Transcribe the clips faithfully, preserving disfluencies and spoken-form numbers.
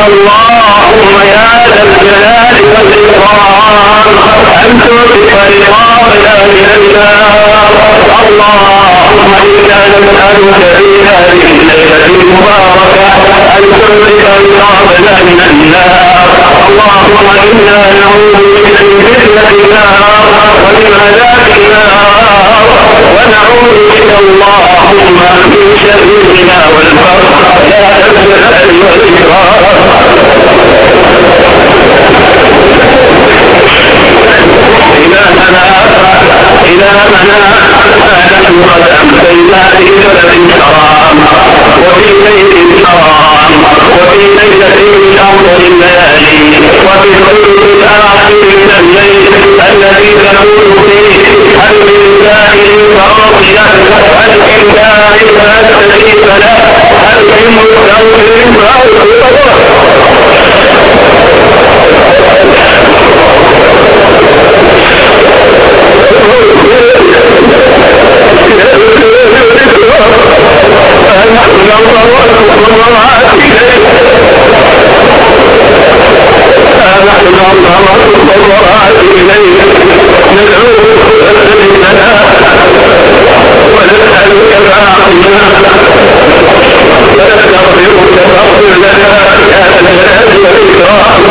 اللهم يا ذا الجلال والإكرام أن تغفر رضانا من النار. اللهم إنا نسألك في هذه الليلة المباركة أن تغفر رضانا من النار. اللهم إنا نعوذ بك من فتنة النار ومن عذاب النار، ونعوذ بك اللهم من شر الغنى والفقر يا ذا الجلال والإكرام. إلهنا إلهنا نحن قد أمسينا في بلد حرام وفي بيت حرام وفي ليلة من أفضل الليالي وفي الثلث الآخر من الليل الذي تكون فيه هل من سائل فأعطيه، هل من داع فأستجيب له، هل من مستغفر فأغفر له. نحن نظرات وضرعات إليك نحن نظرات وضرعات إليك ندعوك فاستجب لنا ونسألك فأعطنا ونستغفرك فاغفر لنا يا ذا الجلال والإكرام.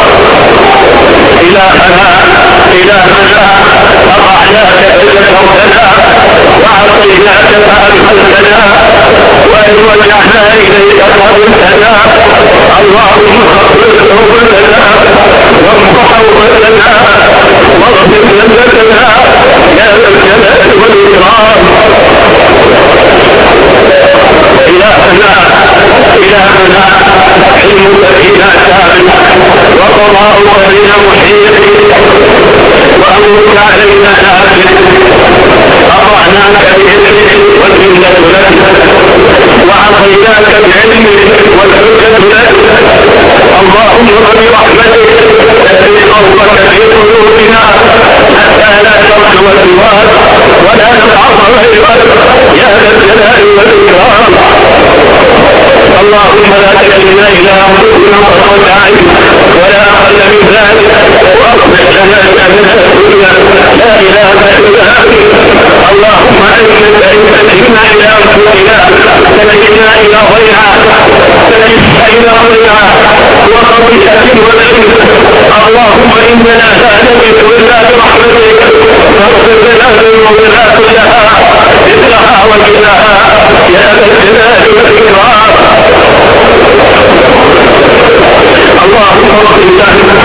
إلهنا إلهنا أطعناك فذكرتنا وعصيناك فأمهلتنا وإن وجعنا إليك قبلتنا. اللهم اغفر ذنوبنا وامح عوبتنا واغفر ذنبتنا يا ذا الجلال والإكرام. إلهنا إلهنا علمك فينا كامل وقضاؤك بنا محيط وأمرك علينا نافذ. أطعناك بإذنك والمنة لك وعصيناك بعلمك والحجة لك. اللهم برحمتك تسري قومك في قلوبنا حتى لا ترجو سواك ولا نفعظ غيرك يا ذا الجلال والإكرام. اللهم لا تكلنا إلى أنفسنا طرفة عين ولا أقل من ذلك، وأصلح لنا شأننا كله لا إله إلا أنت. اللهم أنت إن تكلنا إلى أنفسنا تكلنا إلى ضيعة تكلنا إلى ضيعة وخطيئة وذنب. اللهم إننا لا نملك إلا برحمتك فاغفر لنا ذنوبنا كلها مثلها وكلها يا ذا الجلال والإكرام. اللهم اغفر لنا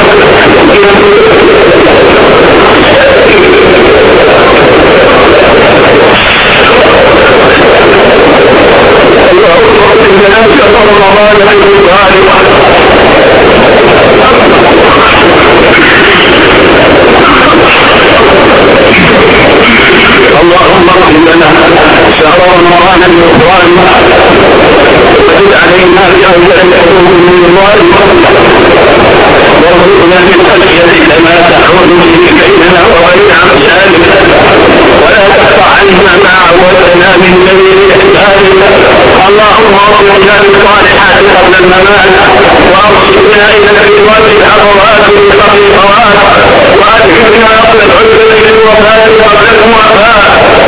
اللهم اغفر لنا شر رمضان المبارك. اللهم اغفر لنا شهر رمضان المبارك وزد علينا بأول الحكم من الظالم وارزقنا من خشيتك ما تحول به بيننا وبين أمثالك ولا تقطع عنا ما عودنا من جميع إحسانك. اللهم ارزقنا بالصالحات قبل الممات وارشدنا إلى الرضوان الحضرات بقبل الصلاة وأدخلنا قبل العذر بالوفاة قبل الموافاة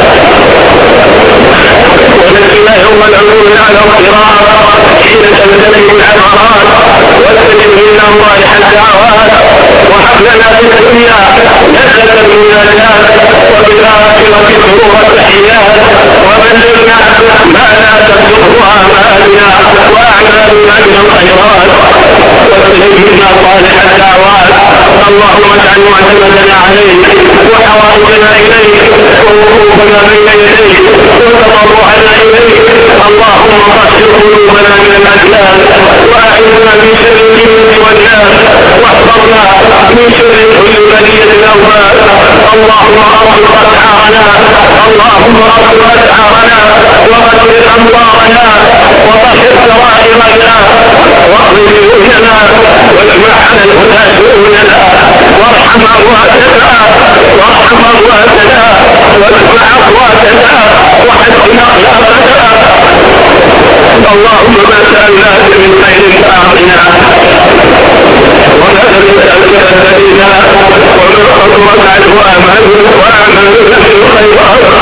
ونجنا يوم العلوم على الصراط حين تبتلي العبرات واستجب منا صالح الدعوات وهب لنا في الدنيا لذة المناجاة وفي الآخرة سرور التحيات وبلغنا ما لا تبلغه آمالنا وأعمالنا من الخيرات واستجب منا صالح الدعوات. اللهم اجعل معتمدنا عليك وحوائجنا إليك ووقوفنا بين يديك وتضرعنا إليك. اللهم طهر قلوبنا من الأجلال وأعذنا من شر الجن والناس واحفظنا من شر كل بلية الأموات. اللهم أرحم أسعارنا اللهم أرحم أسعارنا وغفر أمطارنا وطهر سرائرنا واقض ديوننا واجمع على الهدى شؤوننا وارحم أمواتنا وارحم أمواتنا واجمع أقواتنا وحسن أخلاقنا. اللهم ما سألناك من خير فأعطنا نسألك الهدى ومن خطوة عنه أمل وأعمل في الخيرات